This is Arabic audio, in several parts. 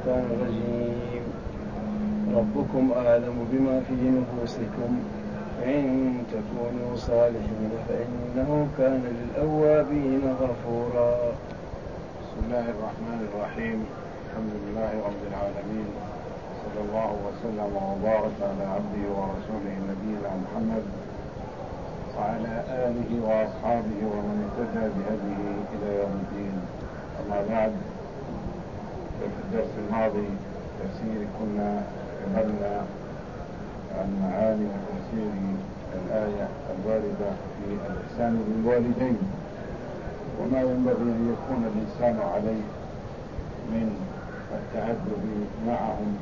الشيطان الرجيم. ربكم أعلم بما في نفوسكم إن تكونوا صالحين فإنه كان للأوابين غفورا. بسم الله الرحمن الرحيم. الحمد لله رب العالمين، صلى الله وسلم وبارك على عبده ورسوله نبينا محمد وعلى آله وأصحابه ومن اهتدى بهديه إلى يوم الدين. أما بعد، في الدرس الماضي تفسير كنا تكلمنا عن معاني وتفسير الآية الواردة في الإحسان للوالدين وما ينبغي أن يكون الإنسان عليه من التأدب معهم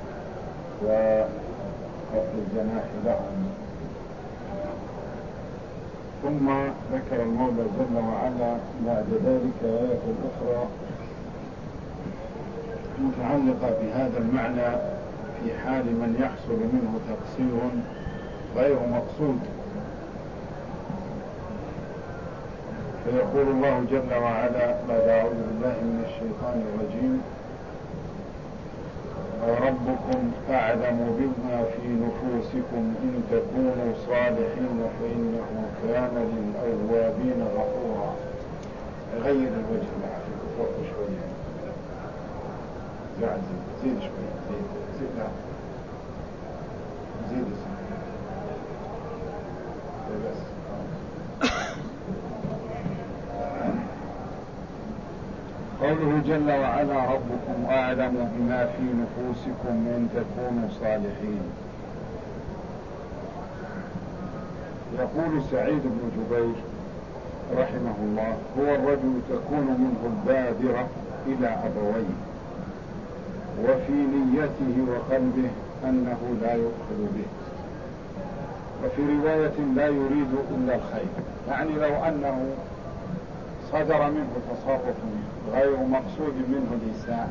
وخفض الجناح لهم. ثم ذكر المولى جل وعلا بعد ذلك آية أخرى متعلقة بهذا المعنى في حال من يحصل منه تقصير غير مقصود. فيقول الله جل وعلا بعد أعوذ بالله من الشيطان الرجيم: ربكم أعلم بما في نفوسكم إن تكونوا صالحين فإنه كان للأوابين غفورا. غير الوجه العافية فوق شوية، زيد شوية، زيد لا زيد بس. قوله جل وعلا: ربكم أعلم بما في نفوسكم إن تكونوا صالحين. يقول سعيد بن جبير رحمه الله: هو الرجل تكون منه البادرة إلى أبويه وفي نيته وقلبه أنه لا يؤخذ به، وفي رواية لا يريد إلا الخير. يعني لو أنه صدر منه تصرف غير مقصود منه الإساءة،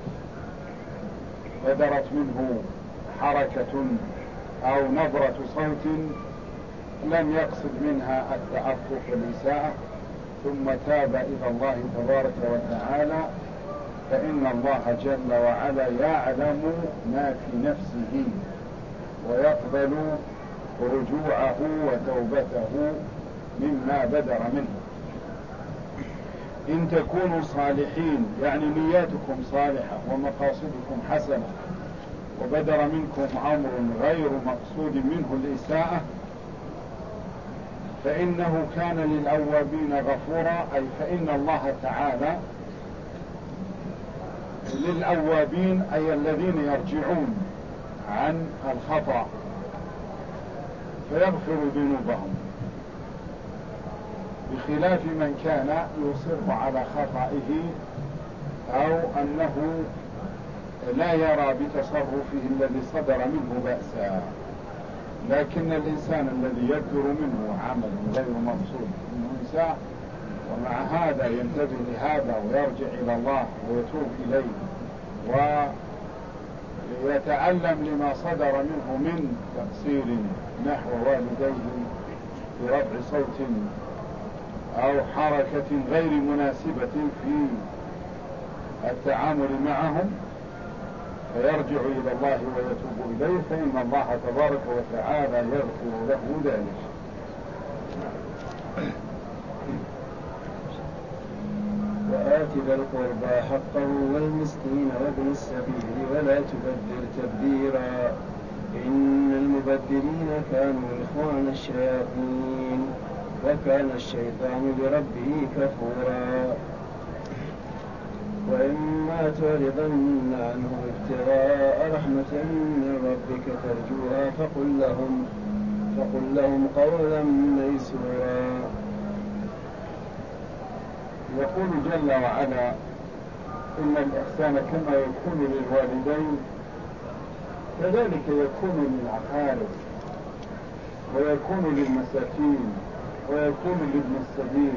بدرت منه حركة أو نبرة صوت لم يقصد منها التعفف والإساءة، ثم تاب إلى الله تبارك وتعالى، فإن الله جل وعلا يعلم ما في نفسه ويقبل رجوعه وتوبته مما بدر منه. إن تكونوا صالحين يعني نياتكم صالحة ومقاصدكم حسنة وبدر منكم أمر غير مقصود منه الإساءة، فإنه كان للأوابين غفورا، أي فإن الله تعالى للأوابين أي الذين يرجعون عن الخطأ فيغفر ذنوبهم، بخلاف من كان يصر على خطئه أو أنه لا يرى بتصرفه الذي صدر منه بأسا. لكن الإنسان الذي يبدر منه عمل غير مقصود منه إساءة ومع هذا ينتبه لهذا ويرجع إلى الله ويتوب إليه ويتعلم لما صدر منه من تقصير نحو والديه برفع صوت أو حركة غير مناسبة في التعامل معهم، فيرجع إلى الله ويتوب إليه، فإن الله تبارك وتعالى يغفر له ذلك. وآت ذا القربى حقه والمسكين وابن السبيل ولا تبذر تبذيرا إن المبذرين كانوا إخوان الشياطين وكان الشيطان بربه كفورا. وإما تعرضن عنهم ابتغاء رحمة من ربك ترجوها فقل لهم قولا ميسورا. يقول جل وعلا: إن الإحسان كما يكون للوالدين كذلك يكون للأقارب ويكون للمساكين ويكون لابن السبيل.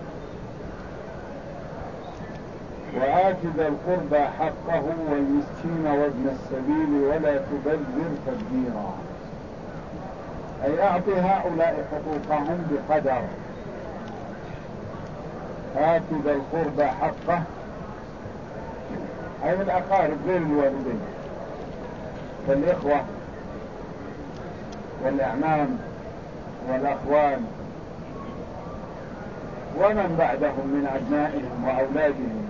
وآت ذا القربى حقه والمسكين وابن السبيل ولا تبذر تبذيرا، أي أعط هؤلاء حقوقهم بقدر. آت ذا القربى حقه أي الأقارب غير الوالدين كالإخوة والأعمام والأخوان ومن بعدهم من أبنائهم وأولادهم،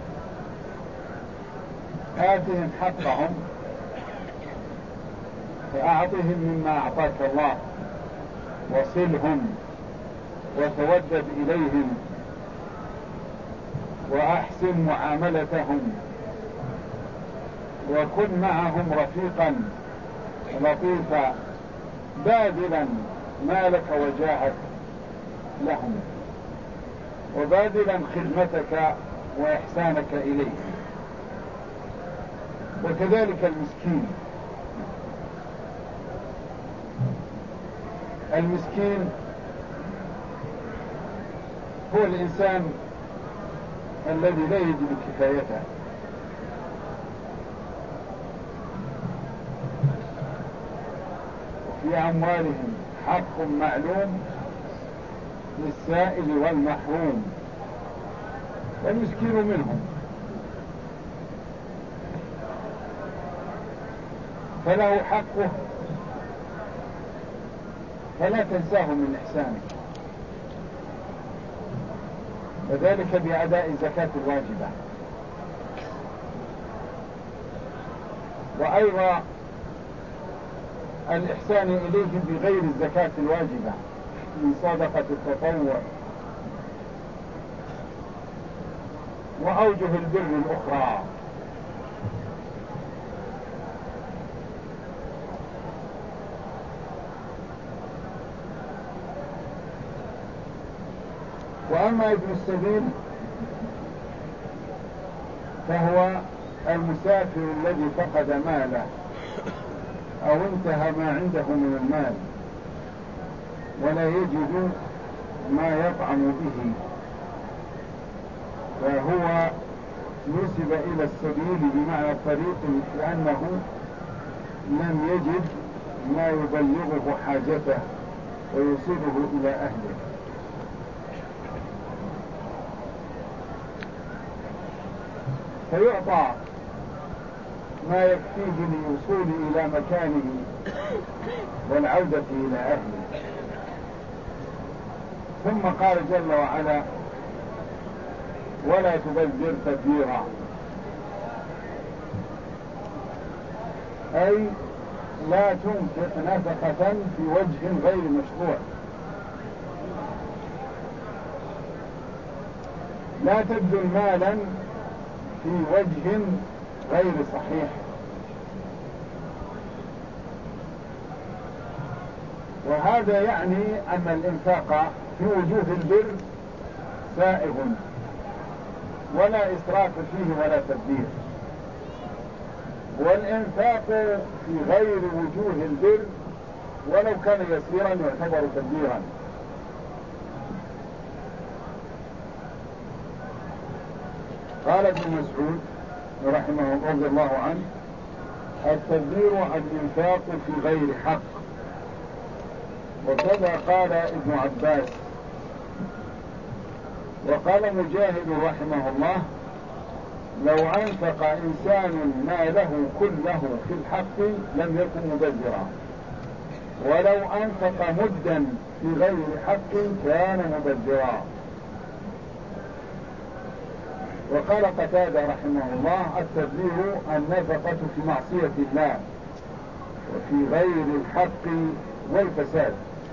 آتهم حقهم فأعطهم مما أعطاك الله، وصلهم وتودد إليهم وأحسن معاملتهم، وكن معهم رفيقا لطيفا باذلا مالك وجاهك لهم، وباذلا خدمتك وإحسانك إليه. وكذلك المسكين هو الإنسان الذي لا يجد كفايته، وفي أموالهم حق معلوم للسائل والمحروم، والمسكين منهم، فله حقه فلا تنساه من إحسانه، وذلك بأداء الزكاة الواجبة. وأيضا الإحسان إليه بغير الزكاة الواجبة من صدقة التطوع وأوجه البر الأخرى. وأما ابن السبيل فهو المسافر الذي فقد ماله أو انتهى ما عنده من المال ولا يجد ما يطعم به، فهو نسب إلى السبيل بمعنى الطريق، لأنه لم يجد ما يبلغه حاجته ويوصله إلى أهله. فيعطى ما يكفيه للوصول إلى مكانه والعودة إلى أهله. ثم قال جل وعلا: ولا تبذر تبذيرا، أي لا تنفق نفقة في وجه غير مشروع، لا تبذل مالا في وجه غير صحيح. وهذا يعني أن الإنفاق في وجوه البر سائغ، ولا إسراف فيه ولا تبذير. والإنفاق في غير وجوه البر ولو كان يسيرا يعتبر تبذيرا. قال ابن مسعود رحمه رضي الله عنه: التبذير الإنفاق في غير حق. وكذا قال ابن عباس. وقال مجاهد رحمه الله: لو أنفق إنسان ماله كله في الحق لم يكن مبذرا، ولو أنفق مدا في غير حق كان مبذرا. وقال قتادة رحمه الله: التبذير النفقة في معصية الله وفي غير الحق والفساد.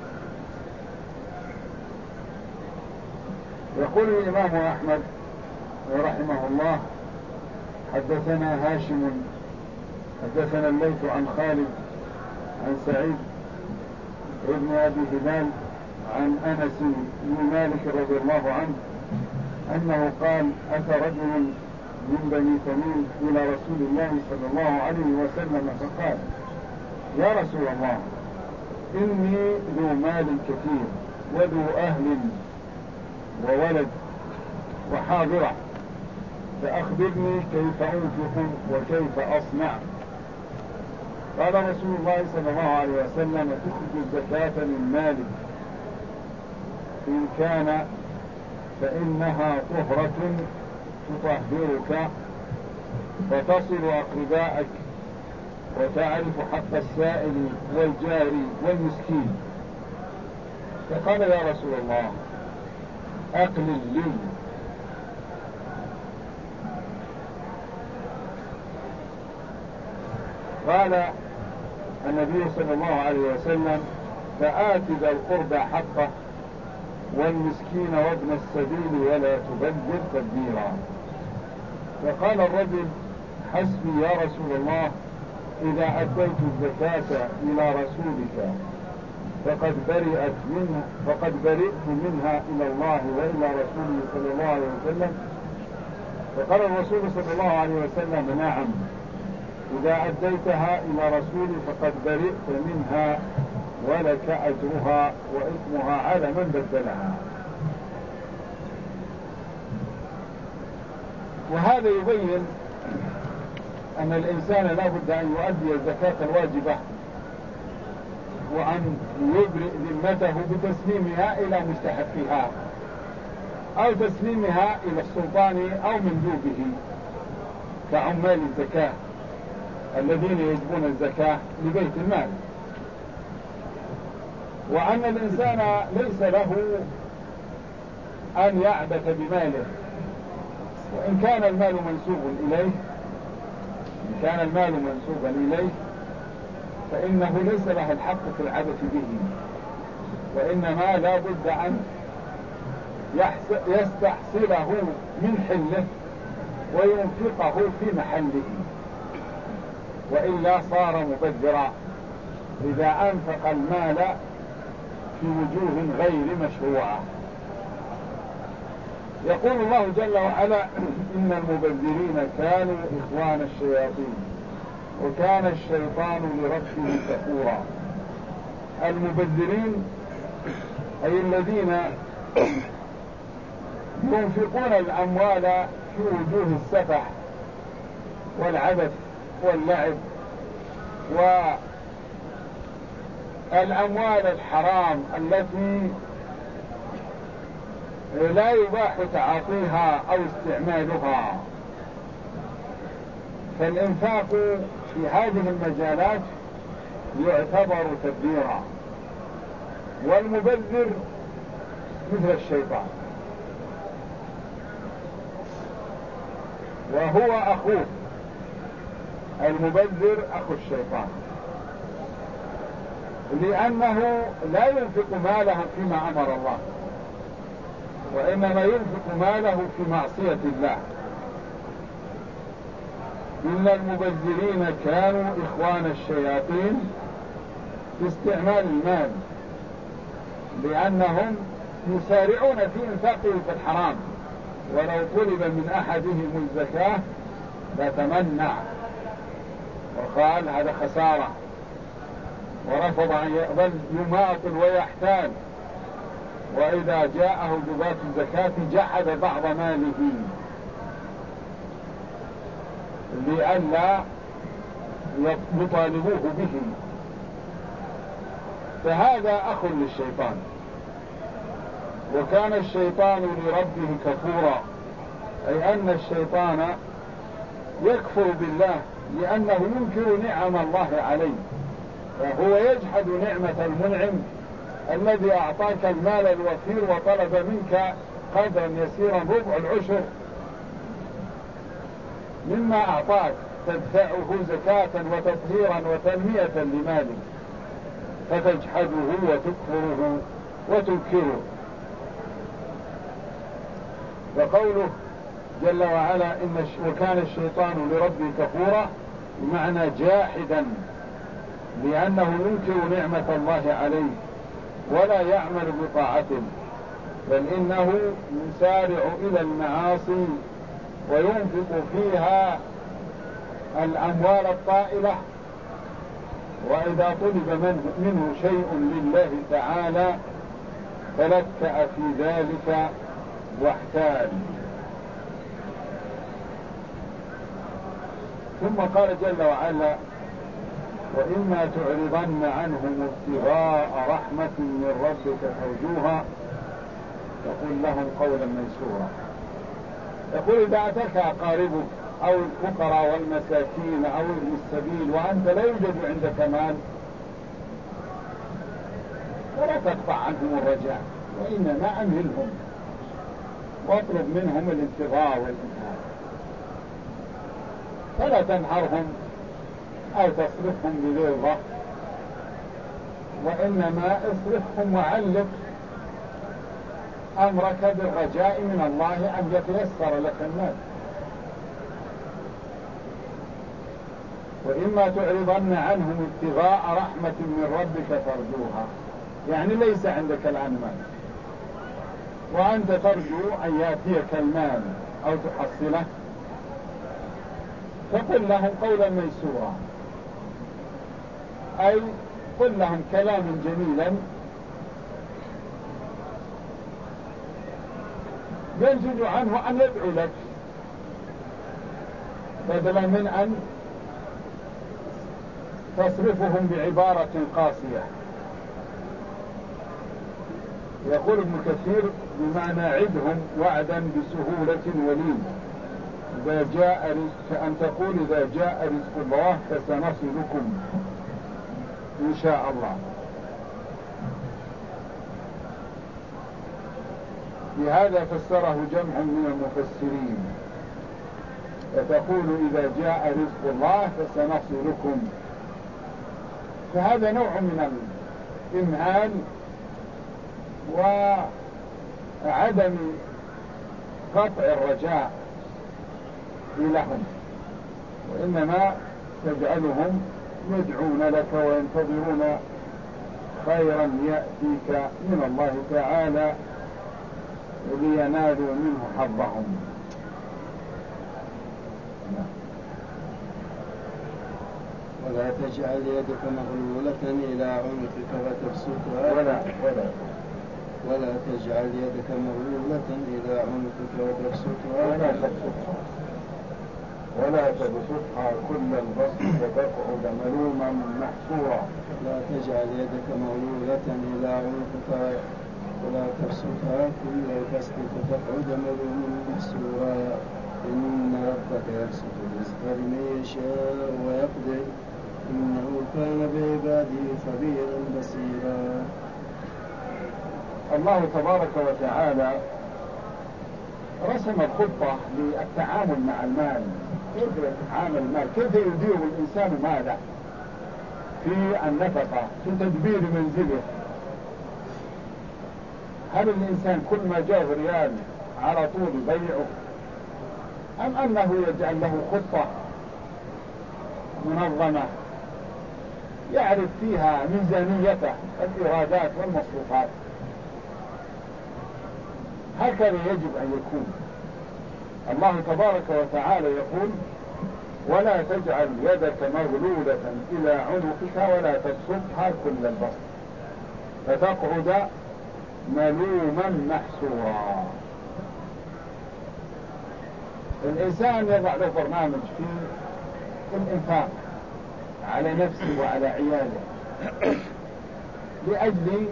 يقول الإمام أحمد رحمه الله: حدثنا هاشم حدثنا الليث عن خالد عن سعيد ابن أبي هلال عن أنس بن مالك رضي الله عنه أنه قال: أتى رجل من بني تميم إلى رسول الله صلى الله عليه وسلم فقال: يا رسول الله، إني ذو مال كثير وذو أهل وولد وحاضرة، فأخبرني كيف أنفق وكيف أصنع. قال رسول الله صلى الله عليه وسلم: تخرج الزكاة من مالك إن كان فإنها طهرة تطهرك وتصل أقربائك وتعرف حق السائل والجاري والمسكين. فقال يا رسول الله أقلل لي. قال النبي صلى الله عليه وسلم فآت ذا القربى حقه والمسكين وابن السبيل ولا تبذر تبذيرا. فقال الرجل حسبي يا رسول الله إذا أديت الزكاة إلى رسولك فقد برئت منها إلى الله وإلى رسوله صلى الله عليه وسلم. فقال الرسول صلى الله عليه وسلم نعم، إذا أديتها إلى رسولي فقد برئت منها ولك أجرها وإثمها على من بدلها. وهذا يبين أن الإنسان لا بد أن يؤدي الزكاة الواجبة وأن يبرئ ذمته بتسليمها إلى مستحقها أو تسليمها إلى السلطان أو مندوبه كعمال الزكاة الذين يجبون الزكاة لبيت المال. وأن الإنسان ليس له أن يعبث بماله، وإن كان المال منسوبا إليه فإنه ليس له الحق في العبث به، وإنما لا بد أن يستحصله من حله وينفقه في محله، وإلا صار مبذرا إذا أنفق المال في وجوه غير مشروعة. يقول الله جل وعلا إن المبذرين كانوا إخوان الشياطين وكان الشيطان لربه كفورا. المبذرين أي الذين ينفقون الأموال في وجوه السفح والعبث واللعب والأموال الحرام التي لا يباح تعاطيها أو استعمالها. فالإنفاق في هذه المجالات يعتبر تبذيرا، والمبذر مثل الشيطان وهو أخوه. المبذر أخو الشيطان لأنه لا ينفق ماله فيما أمر الله، وإنما ينفق ماله في معصية الله. إن المبذرين كانوا إخوان الشياطين في استعمال المال، لأنهم يسارعون في إنفاقه في الحرام، ولو طلب من أحدهم الزكاة لتمنع وقال هذا خسارة، ورفض أن يقبل يماطل ويحتال، وإذا جاءه جباة الزكاة جحد بعض ماله لئلا يطالبوه به. فهذا أخ للشيطان. وكان الشيطان لربه كفورا، أي أن الشيطان يكفر بالله لأنه ينكر نعم الله عليه، فهو يجحد نعمة المنعم الذي أعطاك المال الوفير وطلب منك قدرا يسيرا ربع العشر مما أعطاك تدفعه زكاة وتطهيرا وتنمية لمالك، فتجحده وتكفره وتنكره. وقوله جل وعلا وكان الشيطان لربه كفورا بمعنى جاحدا، لأنه ينكر نعمة الله عليه ولا يعمل بطاعته، بل إنه يسارع إلى المعاصي وينفق فيها الأموال الطائلة، وإذا طلب منه شيء لله تعالى فلكأ في ذلك واحتال. ثم قال جل وعلا وإما تعرضن عنهم ابتغاء رحمة من ربك ترجوها فقل لهم قولا ميسورا. يقول إذا أتاك أقاربك أو الفقراء والمساكين أو ابن السبيل وأنت لا يوجد عندك مال، فلا تقطع عنهم الرجاء، وإنما أمهلهم واطلب منهم الانتظار والإمهال، فلا تنهرهم أو تصرفهم بغيظة، وإنما اصرفهم وعلق أمرك بالرجاء من الله أن يتيسر لك المال. وإما تعرضن عنهم ابتغاء رحمة من ربك ترجوها، يعني ليس عندك الآن مال وأنت ترجو أن يأتيك المال أو تحصله، فقل لهم قولا ميسورا، أي قل لهم كلاما جميلا ينتج عنه أن يدعو لك، بدلا من أن تصرفهم بعبارة قاسية. يقول ابن كثير بمعنى عدهم وعدا بسهولة ولين، إذا جاء رزق، كأن تقول إذا جاء رزق الله فسنصلكم إن شاء الله. بهذا فسره جمع من المفسرين، فتقول إذا جاء رزق الله فسنصلكم، فهذا نوع من الإمهال وعدم قطع الرجاء لهم، وإنما تجعلهم يدعون لك وينتظرون خيرا يأتيك من الله تعالى لينالوا منه حظهم. ولا تجعل يدك مغلولة إلى عنقك فتبسطها ولا تجعل يدك مغلولة إلى عنقك وتبسطها ولا تبسطها كل البسط فتقعد ملوما محسورا. لا تجعل يدك مغلولة إلى عنقك ولا تبسطها كل البسط فتقعد ملوما محسورا. إن ربك يبسط الرزق لمن يشاء ويقدر إنه كان بعباده خبيرا بصيرا. الله تبارك وتعالى رسم الخطة للتعامل مع المال، كيف يتعامل المال، كيف يدير الإنسان ماله في النفقة، في تدبير منزله. هل الإنسان كل ما جاء ريال على طول يضيعه، أم أنه يجعل له خطة منظمة يعرف فيها ميزانيته الإيرادات والمصروفات؟ هكذا يجب أن يكون. الله تبارك وتعالى يقول ولا تجعل يدك مغلولة إلى عنقك ولا تبسطها كل البسط فتقعد ملوما محسورا. الإنسان يضع له برنامج في الإنفاق على نفسه وعلى عياله لأجل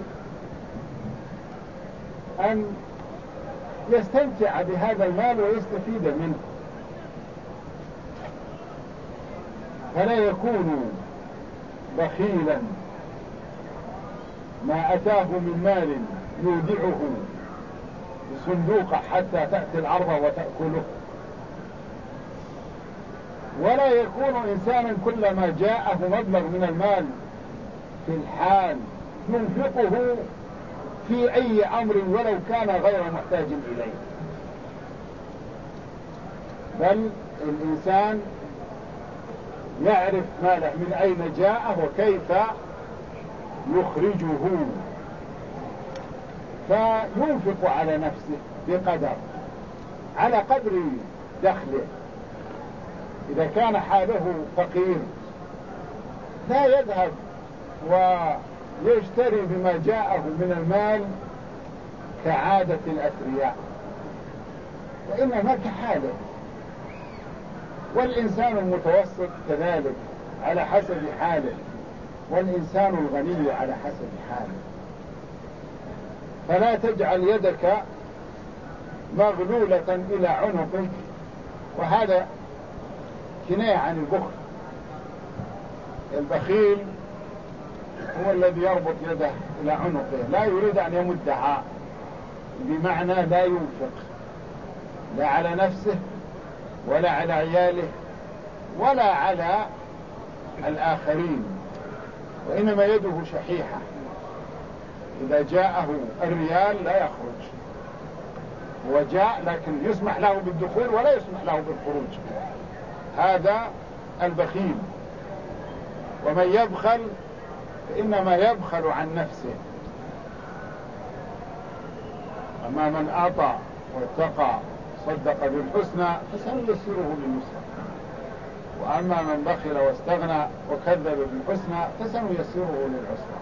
أن يستمتع بهذا المال ويستفيد منه، فلا يكون بخيلا ما أتاه من مال يودعه بصندوق حتى تأتي العرضة وتأكله، ولا يكون إنسانا كلما جاءه مبلغ من المال في الحال ينفقه في أي أمر ولو كان غير محتاج إليه، بل الإنسان يعرف ماله من أين جاءه وكيف يخرجه، فينفق على نفسه بقدر على قدر دخله. إذا كان حاله فقير لا يذهب ويشتري بما جاءه من المال كعادة الأثرياء، وإنما كحاله. والإنسان المتوسط كذلك على حسب حاله، والإنسان الغني على حسب حاله. فلا تجعل يدك مغلولة إلى عنقك، وهذا كناية عن البخل. البخيل هو الذي يربط يده إلى عنقه، لا يريد أن يمدها، بمعنى لا ينفق لا على نفسه ولا على عياله ولا على الآخرين، وإنما يده شحيحة. إذا جاءه الريال لا يخرج، هو جاء لكن يسمح له بالدخول ولا يسمح له بالخروج. هذا البخيل. ومن يبخل فإنما يبخل عن نفسه. أما من أعطى واتقى صدق بالحسنى فسنيسره لليسرى، وأما من بخل واستغنى وكذب بالحسنى فسنيسره للعسرى.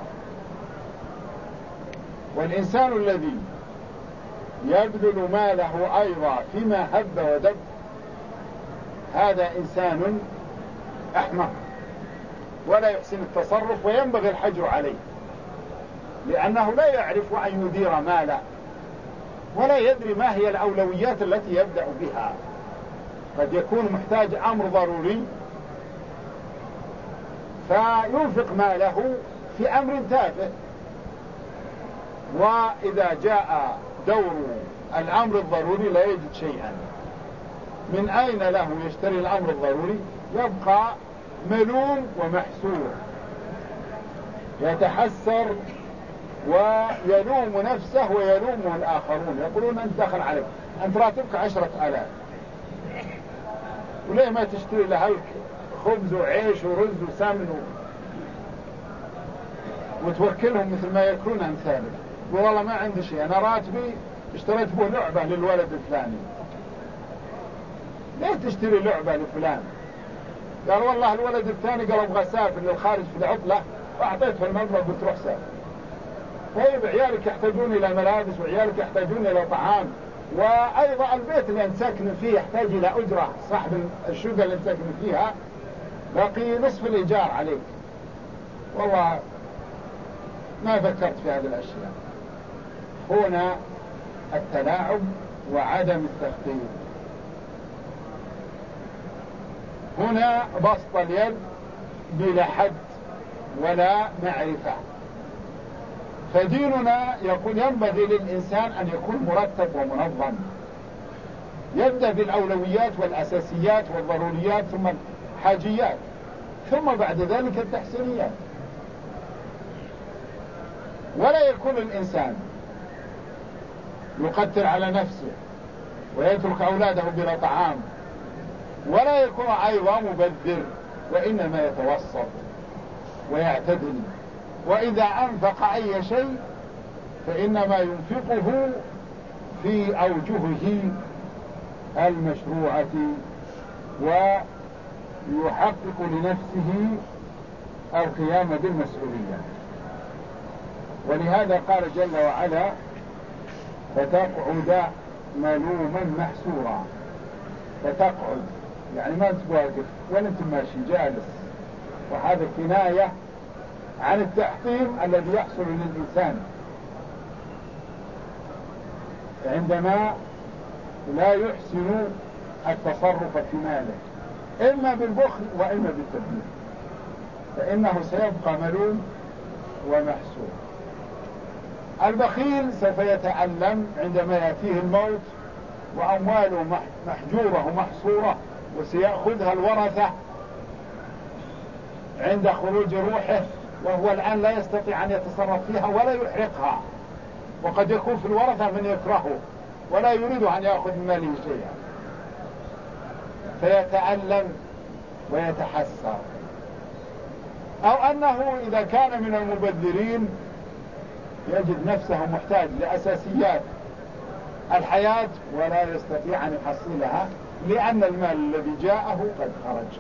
والإنسان الذي يبذل ماله أيضا فيما هب ودب هذا إنسان أحمق ولا يحسن التصرف، وينبغي الحجر عليه، لأنه لا يعرف أن يدير ماله ولا يدري ما هي الأولويات التي يبدأ بها. قد يكون محتاج أمر ضروري فينفق ماله في أمر تافه، وإذا جاء دور الأمر الضروري لا يجد شيئا. من أين له يشتري الأمر الضروري؟ يبقى ملوم ومحسور، يتحسر ويلوم نفسه ويلومه الآخرون، يقولون أنت دخل عليك، أنت راتبك 10,000 وليه ما تشتري لهلك خبز وعيش ورز وسمن وتوكلهم مثل ما يأكلون أمثالك؟ يقول والله ما عندي شيء، أنا راتبي اشتريت به لعبة للولد الفلاني. ليه تشتري لعبة لفلان؟ قال والله الولد الثاني قال أبغى أسافر للخارج في العطلة وأعطيته المبلغ قلت روح سافر. طيب عيالك يحتاجون إلى ملابس، وعيالك يحتاجون إلى طعام، وأيضا البيت اللي أنت ساكن فيه يحتاج إلى أجرة، صاحب الشقة اللي أنت ساكن فيها باقي نصف الإيجار عليك. والله ما فكرت في هذه الأشياء. هنا التلاعب وعدم التخطيط. هنا بسط اليد بلا حد ولا معرفة. فديننا يقول ينبغي للإنسان أن يكون مرتب ومنظم، يبدأ بالأولويات والأساسيات والضروريات ثم الحاجيات ثم بعد ذلك التحسينيات. ولا يكون الإنسان يقتل على نفسه ويترك أولاده بلا طعام، ولا يكون أيضا مبذر، وإنما يتوسط ويعتدل. وإذا أنفق أي شيء فإنما ينفقه في أوجهه المشروعة، ويحقق لنفسه القيام بالمسؤولية. ولهذا قال جل وعلا فتقعد ملوما محسورا. فتقعد يعني ما انت واقف ولا انت ماشي جالس، وهذا كناية عن التحطيم الذي يحصل للإنسان عندما لا يحسن التصرف في ماله، إما بالبخل وإما بالتبذير، فإنه سيبقى ملوم ومحسور. البخيل سوف يتألم عندما يأتيه الموت وأمواله محجورة ومحصورة، وسيأخذها الورثة عند خروج روحه، وهو الآن لا يستطيع أن يتصرف فيها ولا يحرقها، وقد يكون في الورثة من يكرهه ولا يريد أن يأخذ من ماله شيئا، فيتألم ويتحسر. أو أنه إذا كان من المبذرين يجد نفسه محتاج لأساسيات الحياة ولا يستطيع أن يحصلها، لأن المال الذي جاءه قد خرج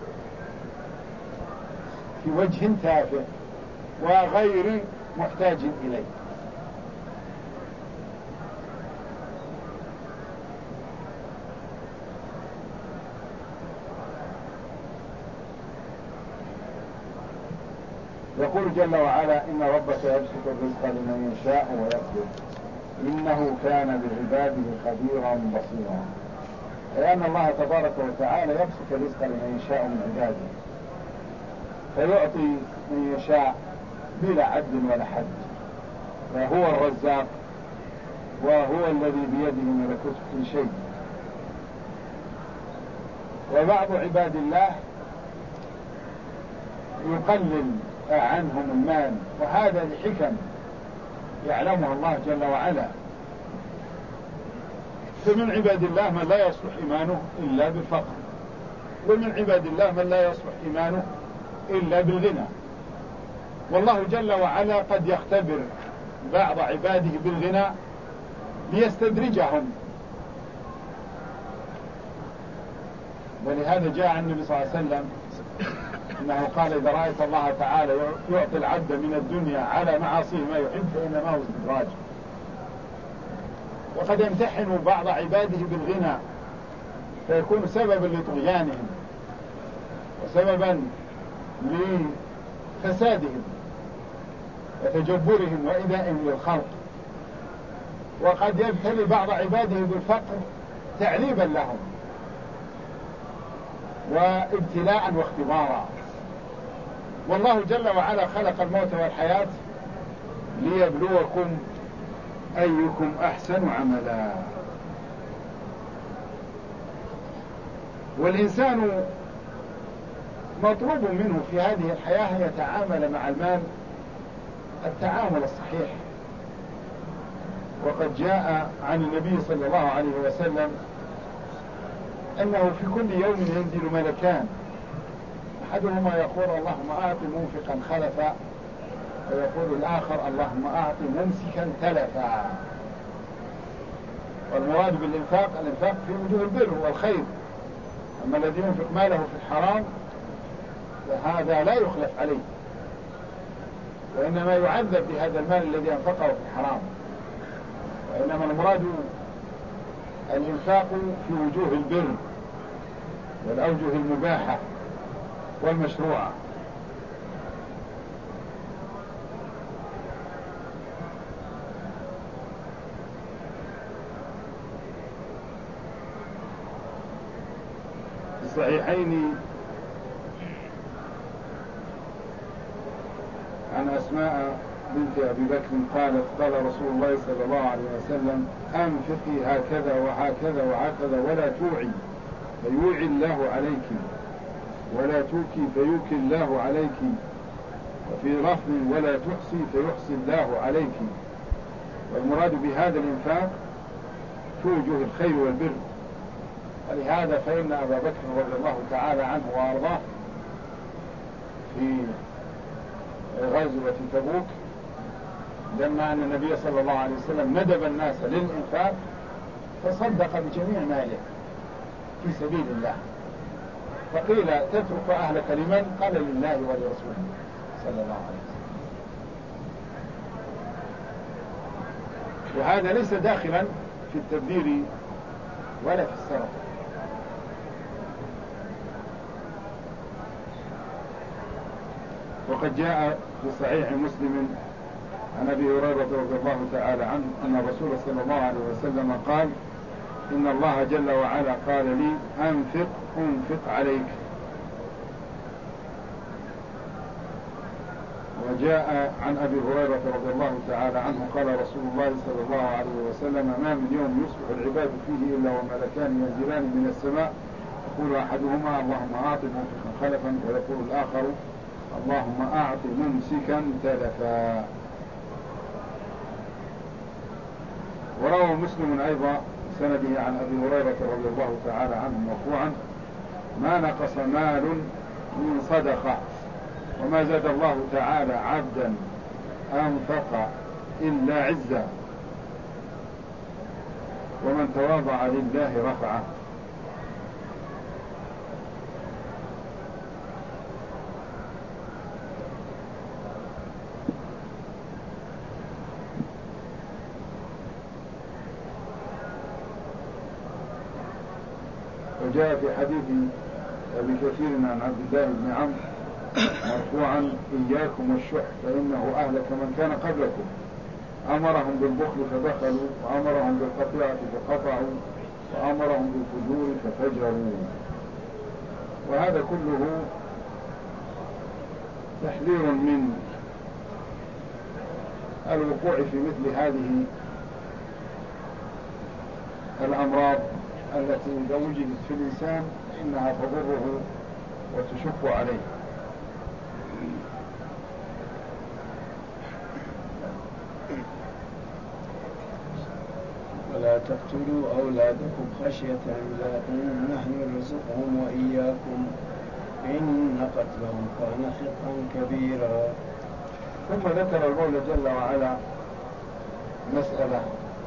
في وجه تافه وغير محتاج إليه. يقول جل وعلا إن ربك يبسط الرزق لمن يشاء ويقدر إنه كان بعباده خبيرا بصيرا. لأن الله تبارك وتعالى يبسط الرزق لمن يشاء من عباده، فيعطي من يشاء بلا عد ولا حد، فهو الرزاق وهو الذي بيده ملكوت كل شيء. وبعض عباد الله يقلل عنهم المال، وهذا لحكم يعلمها الله جل وعلا. فمن عباد الله من لا يصلح إيمانه إلا بالفقر، ومن عباد الله من لا يصلح إيمانه إلا بالغنى. والله جل وعلا قد يختبر بعض عباده بالغنى ليستدرجهم، ولهذا جاء النبي صلى الله عليه وسلم إنه قال: إذا رأيت الله تعالى يعطي العبد من الدنيا على معاصيه ما يحب فإنما هو استدراج. وقد يمتحن بعض عباده بالغنى فيكون سببا لطغيانهم وسببا لفسادهم وتجبرهم وإيذائهم للخلق. وقد يبتلي بعض عباده بالفقر تعذيبا لهم وابتلاء واختبارا. والله جل وعلا خلق الموت والحياة ليبلوكم أيكم أحسن عملا. والإنسان مطلوب منه في هذه الحياة أن يتعامل مع المال التعامل الصحيح. وقد جاء عن النبي صلى الله عليه وسلم أنه في كل يوم ينزل ملكان، أحدهما يقول: اللهم أعط منفقا خلفا، ويقول الآخر: اللهم أعط ممسكا تلفا. والمراد بالإنفاق الإنفاق في وجوه البر والخير. أما الذي ينفق ماله في الحرام فهذا لا يخلف عليه، وإنما يعذب بهذا المال الذي أنفقه في الحرام. وإنما المراد الإنفاق في وجوه البر والأوجه المباحة والمشروعة. في الصحيحين عن أسماء بنت أبي بكر قالت: قال رسول الله صلى الله عليه وسلم: أنفقي هكذا وهكذا وهكذا ولا توعي فيوعي الله عليك، ولا توكي فيوكي الله عليك، وفي لفظ: ولا تحصي فيحصي الله عليك. والمراد بهذا الإنفاق في وجوه الخير والبر. ولهذا فإن أبا بكر رضي الله تعالى عنه وأرضاه في غزوة تبوك لما أن النبي صلى الله عليه وسلم ندب الناس للإنفاق فصدق بجميع ماله في سبيل الله. فقيل: تترك أهلك لمن؟ قال: لله ولرسوله صلى الله عليه وسلم. وهذا ليس داخلا في التبذير ولا في السرقة. وقد جاء في صحيح مسلم عن أبي هريرة رضي الله تعالى عنه أن الرسول صلى الله عليه وسلم قال: إن الله جل وعلا قال لي: أنفق عليك. وجاء عن أبي هريرة رضي الله تعالى عنه قال رسول الله صلى الله عليه وسلم: ما من يوم يصبح العباد فيه إلا وملكان ينزلان من السماء، يقول أحدهما: اللهم أعط منفقا خلفا، ويقول الآخر: اللهم أعط ممسكا تلفا. وروى مسلم أيضا سنده عن أبي هريرة رضي الله تعالى عنه مرفوعا: ما نقص مال من صدقة، وما زاد الله تعالى عبدا أنفق إلا عزا، ومن تواضع لله رفعه. وجاء في حديث أبي كثير عن عبد الله بن عمرو مرفوعا: إياكم والشح فإنه أهلك من كان قبلكم، أمرهم بالبخل فبخلوا، وأمرهم بالقطيعة فقطعوا، وأمرهم بالفجور ففجروا. وهذا كله تحذير من الوقوع في مثل هذه الأمراض التي إذا وجدت في الإنسان إنها تضره وتشق عليه. ولا تقتلوا أولادكم خشية إملاق نحن نرزقهم وإياكم إن قتلهم كان خطأ كبيرا. ثم ذكر المولى جل وعلا مسألة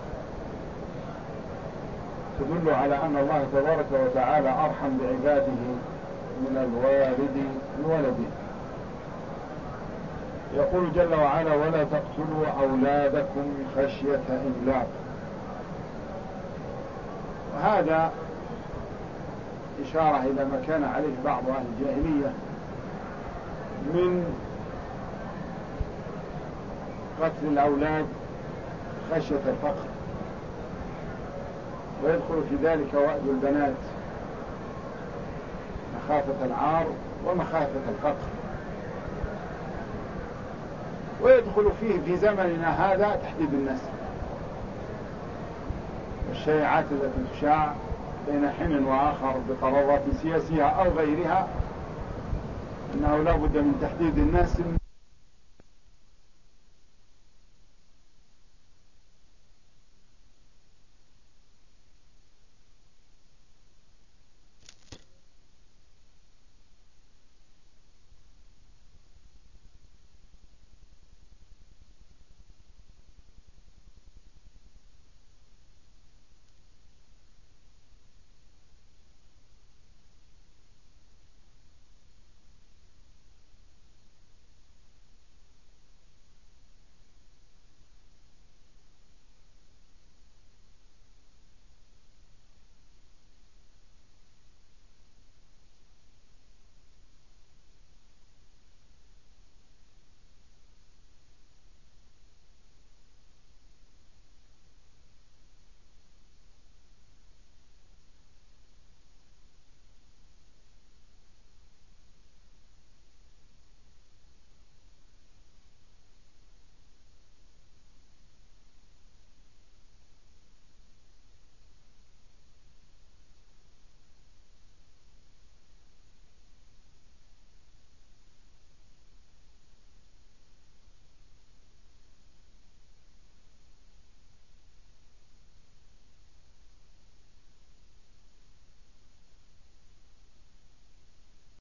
تدل على أن الله تبارك وتعالى أرحم بعباده من الوالد بولده. يقول جل وعلا ولا تقتلوا أولادكم خشية إملاق. وهذا إشارة إلى ما كان عليه بعض أهل الجاهلية من قتل الأولاد خشية الفقر، ويدخل في ذلك وأد البنات مخافة العار ومخافة الفقر، ويدخل فيه في زمننا هذا تحديد النسل والشائعات التي تشاع بين حين وآخر بقرارات سياسية أو غيرها أنه لا بد من تحديد النسل